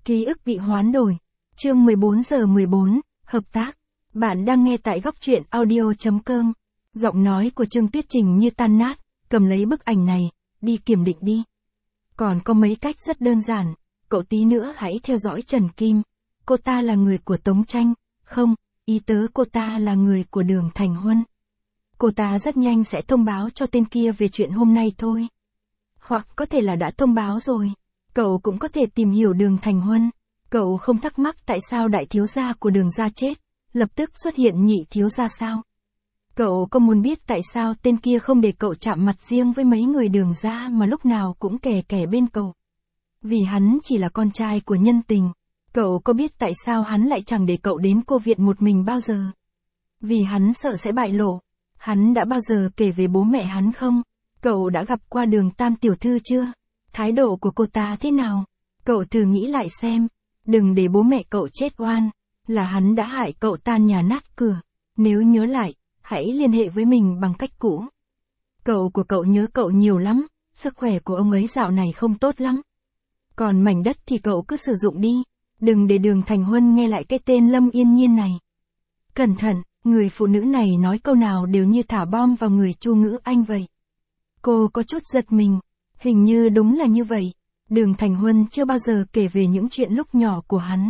Ký ức bị hoán đổi. Chương 14:14, hợp tác. Bạn đang nghe tại góc truyện audio.com. Giọng nói của Trương Tuyết Trình như tan nát, cầm lấy bức ảnh này, đi kiểm định đi. Còn có mấy cách rất đơn giản, cậu tí nữa hãy theo dõi Trần Kim. Cô ta là người của Tống Tranh, không, ý tứ cô ta là người của Đường Thành Huân. Cô ta rất nhanh sẽ thông báo cho tên kia về chuyện hôm nay thôi. Hoặc có thể là đã thông báo rồi. Cậu cũng có thể tìm hiểu Đường Thành Huân. Cậu không thắc mắc tại sao đại thiếu gia của Đường gia chết, lập tức xuất hiện nhị thiếu gia sao? Cậu có muốn biết tại sao tên kia không để cậu chạm mặt riêng với mấy người Đường gia mà lúc nào cũng kè kè bên cậu? Vì hắn chỉ là con trai của nhân tình. Cậu có biết tại sao hắn lại chẳng để cậu đến cô viện một mình bao giờ? Vì hắn sợ sẽ bại lộ. Hắn đã bao giờ kể về bố mẹ hắn không? Cậu đã gặp qua Đường Tam tiểu thư chưa? Thái độ của cô ta thế nào? Cậu thử nghĩ lại xem. Đừng để bố mẹ cậu chết oan. Là hắn đã hại cậu tan nhà nát cửa. Nếu nhớ lại, hãy liên hệ với mình bằng cách cũ. Cậu của cậu nhớ cậu nhiều lắm. Sức khỏe của ông ấy dạo này không tốt lắm. Còn mảnh đất thì cậu cứ sử dụng đi. Đừng để Đường Thành Huân nghe lại cái tên Lâm Yên Nhiên này. Cẩn thận, người phụ nữ này nói câu nào đều như thả bom vào người Chu Ngữ Anh vậy. Cô có chút giật mình. Hình như đúng là như vậy. Đường Thành Huân chưa bao giờ kể về những chuyện lúc nhỏ của hắn.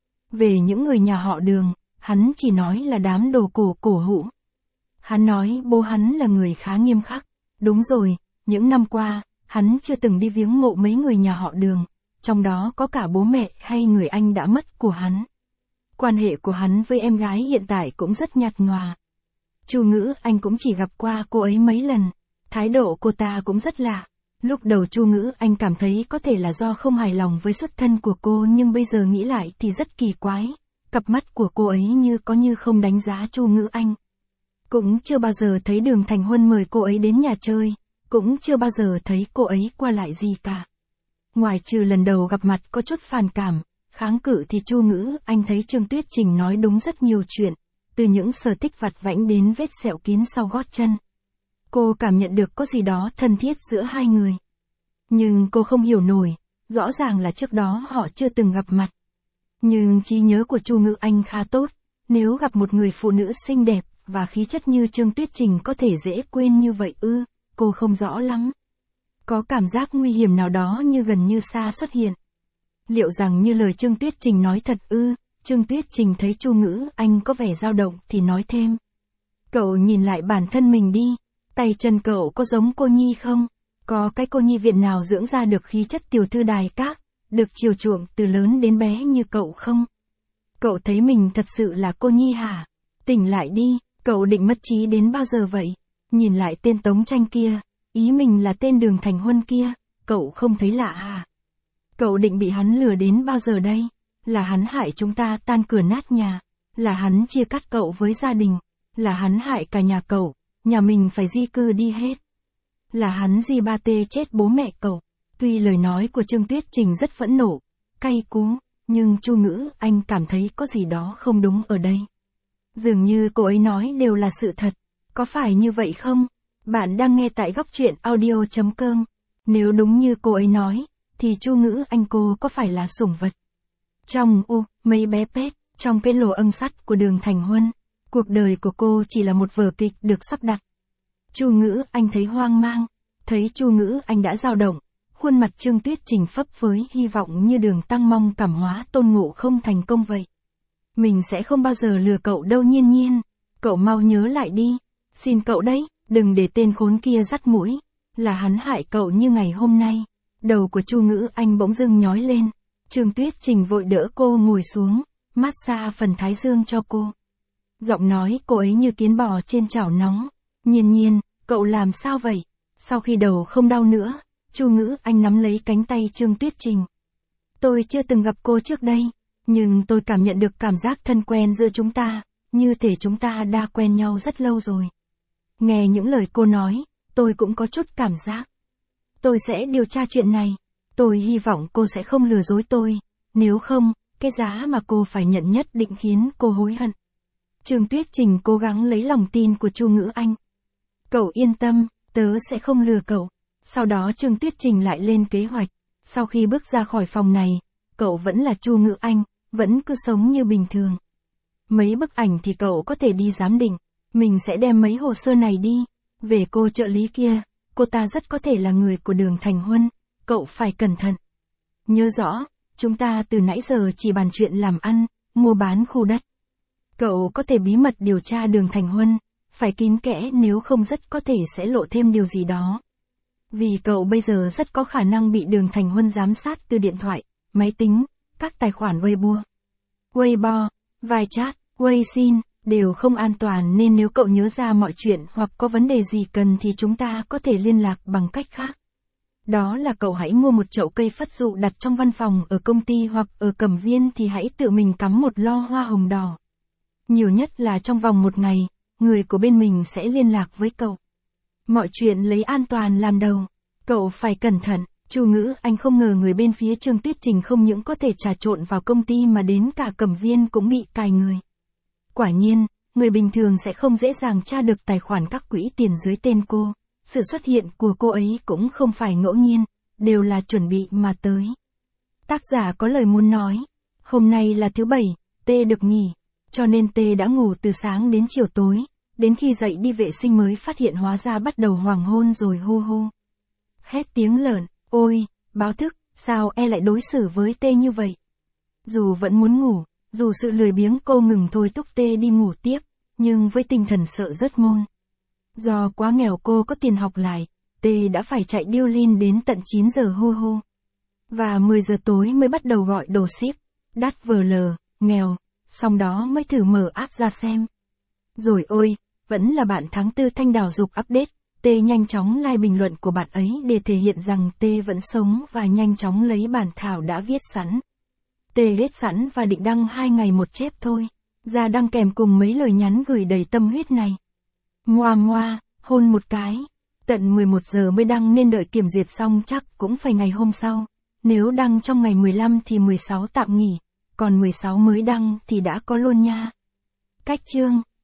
Về những người nhà họ Đường, hắn chỉ nói là đám đồ cổ hũ. Hắn nói bố hắn là người khá nghiêm khắc. Đúng rồi, những năm qua, hắn chưa từng đi viếng mộ mấy người nhà họ Đường, trong đó có cả bố mẹ hay người anh đã mất của hắn. Quan hệ của hắn với em gái hiện tại cũng rất nhạt nhòa. Chu Ngữ Anh cũng chỉ gặp qua cô ấy mấy lần, thái độ cô ta cũng rất lạ. Lúc đầu Chu Ngữ Anh cảm thấy có thể là do không hài lòng với xuất thân của cô, nhưng bây giờ nghĩ lại thì rất kỳ quái. Cặp mắt của cô ấy như có như không đánh giá Chu Ngữ Anh. Cũng chưa bao giờ thấy Đường Thành Huân mời cô ấy đến nhà chơi, cũng chưa bao giờ thấy cô ấy qua lại gì cả. Ngoài trừ lần đầu gặp mặt có chút phản cảm, kháng cự thì Chu Ngữ Anh thấy Trương Tuyết Trình nói đúng rất nhiều chuyện, từ những sở thích vặt vãnh đến vết sẹo kín sau gót chân. Cô cảm nhận được có gì đó thân thiết giữa hai người. Nhưng cô không hiểu nổi, rõ ràng là trước đó họ chưa từng gặp mặt. Nhưng trí nhớ của Chu Ngữ Anh khá tốt, nếu gặp một người phụ nữ xinh đẹp và khí chất như Trương Tuyết Trình có thể dễ quên như vậy ư, cô không rõ lắm. Có cảm giác nguy hiểm nào đó như gần như xa xuất hiện. Liệu rằng như lời Trương Tuyết Trình nói thật ư? Trương Tuyết Trình thấy Chu Ngữ Anh có vẻ dao động thì nói thêm. Cậu nhìn lại bản thân mình đi, tay chân cậu có giống cô Nhi không? Có cái cô nhi viện nào dưỡng ra được khí chất tiểu thư đài các, được chiều chuộng từ lớn đến bé như cậu không? Cậu thấy mình thật sự là cô Nhi hả? Tỉnh lại đi, cậu định mất trí đến bao giờ vậy? Nhìn lại tên Tống Tranh kia, ý mình là tên Đường Thành Huân kia, cậu không thấy lạ à? Cậu định bị hắn lừa đến bao giờ đây? Là hắn hại chúng ta tan cửa nát nhà, là hắn chia cắt cậu với gia đình, là hắn hại cả nhà cậu, nhà mình phải di cư đi hết. Là hắn di ba tê chết bố mẹ cậu. Tuy lời nói của Trương Tuyết Trình rất phẫn nộ, cay cú, nhưng Chu Ngữ Anh cảm thấy có gì đó không đúng ở đây. Dường như cô ấy nói đều là sự thật, có phải như vậy không? Bạn đang nghe tại góc truyện audio.com. Nếu đúng như cô ấy nói, thì Chu Ngữ Anh cô có phải là sủng vật? Trong mấy bé pet, trong cái lỗ âng sắt của Đường Thành Huân, cuộc đời của cô chỉ là một vở kịch được sắp đặt. Chu Ngữ Anh thấy hoang mang, thấy Chu Ngữ Anh đã dao động, khuôn mặt Trương Tuyết Trình phấp phới hy vọng như Đường Tăng mong cảm hóa Tôn Ngộ không thành công vậy. Mình sẽ không bao giờ lừa cậu đâu Nhiên Nhiên, cậu mau nhớ lại đi, xin cậu đấy, đừng để tên khốn kia dắt mũi, là hắn hại cậu như ngày hôm nay. Đầu của Chu Ngữ Anh bỗng dưng nhói lên, Trương Tuyết Trình vội đỡ cô ngồi xuống, massage phần thái dương cho cô. Giọng nói cô ấy như kiến bò trên chảo nóng. Nhiên Nhiên, cậu làm sao vậy? Sau khi đầu không đau nữa, Chu Ngữ Anh nắm lấy cánh tay Trương Tuyết Trình. Tôi chưa từng gặp cô trước đây, nhưng tôi cảm nhận được cảm giác thân quen giữa chúng ta, như thể chúng ta đã quen nhau rất lâu rồi. Nghe những lời cô nói, tôi cũng có chút cảm giác. Tôi sẽ điều tra chuyện này. Tôi hy vọng cô sẽ không lừa dối tôi, nếu không, cái giá mà cô phải nhận nhất định khiến cô hối hận. Trương Tuyết Trình cố gắng lấy lòng tin của Chu Ngữ Anh. Cậu yên tâm, tớ sẽ không lừa cậu. Sau đó Trương Tuyết Trình lại lên kế hoạch. Sau khi bước ra khỏi phòng này, cậu vẫn là Chu Ngữ Anh, vẫn cứ sống như bình thường. Mấy bức ảnh thì cậu có thể đi giám định, mình sẽ đem mấy hồ sơ này đi. Về cô trợ lý kia, cô ta rất có thể là người của Đường Thành Huân, cậu phải cẩn thận. Nhớ rõ, chúng ta từ nãy giờ chỉ bàn chuyện làm ăn, mua bán khu đất. Cậu có thể bí mật điều tra Đường Thành Huân, phải kín kẽ nếu không rất có thể sẽ lộ thêm điều gì đó. Vì cậu bây giờ rất có khả năng bị Đường Thành Huân giám sát từ điện thoại, máy tính, các tài khoản Weibo, Weichat, Weixin, đều không an toàn nên nếu cậu nhớ ra mọi chuyện hoặc có vấn đề gì cần thì chúng ta có thể liên lạc bằng cách khác. Đó là cậu hãy mua một chậu cây phất dụ đặt trong văn phòng ở công ty hoặc ở Cẩm Viên thì hãy tự mình cắm một lo hoa hồng đỏ. Nhiều nhất là trong vòng một ngày, người của bên mình sẽ liên lạc với cậu. Mọi chuyện lấy an toàn làm đầu. Cậu phải cẩn thận. Chu Ngữ Anh không ngờ người bên phía Trương Tuyết Trình không những có thể trà trộn vào công ty mà đến cả Cẩm Viên cũng bị cài người. Quả nhiên, người bình thường sẽ không dễ dàng tra được tài khoản các quỹ tiền dưới tên cô. Sự xuất hiện của cô ấy cũng không phải ngẫu nhiên, đều là chuẩn bị mà tới. Tác giả có lời muốn nói. Hôm nay là thứ Bảy, T được nghỉ, cho nên T đã ngủ từ sáng đến chiều tối, đến khi dậy đi vệ sinh mới phát hiện hóa ra bắt đầu hoàng hôn rồi hô hô. Hét tiếng lợn, ôi, báo thức, sao e lại đối xử với T như vậy? Dù vẫn muốn ngủ, dù sự lười biếng cô ngừng thôi thúc T đi ngủ tiếp, nhưng với tinh thần sợ rớt môn. Do quá nghèo cô có tiền học lại, T đã phải chạy điêu lin đến tận 9 giờ hô hô. Và 10 giờ tối mới bắt đầu gọi đồ ship, đắt vờ lờ, nghèo, xong đó mới thử mở app ra xem. Rồi ôi, vẫn là bạn tháng 4 Thanh Đào dục update, T nhanh chóng like bình luận của bạn ấy để thể hiện rằng T vẫn sống và nhanh chóng lấy bản thảo đã viết sẵn. T viết sẵn và định đăng 2 ngày một chép thôi, ra đăng kèm cùng mấy lời nhắn gửi đầy tâm huyết này. Ngoa ngoa, hôn một cái. Tận 11 giờ mới đăng nên đợi kiểm duyệt xong chắc cũng phải ngày hôm sau. Nếu đăng trong ngày 15 thì 16 tạm nghỉ, còn 16 mới đăng thì đã có luôn nha. Cách chương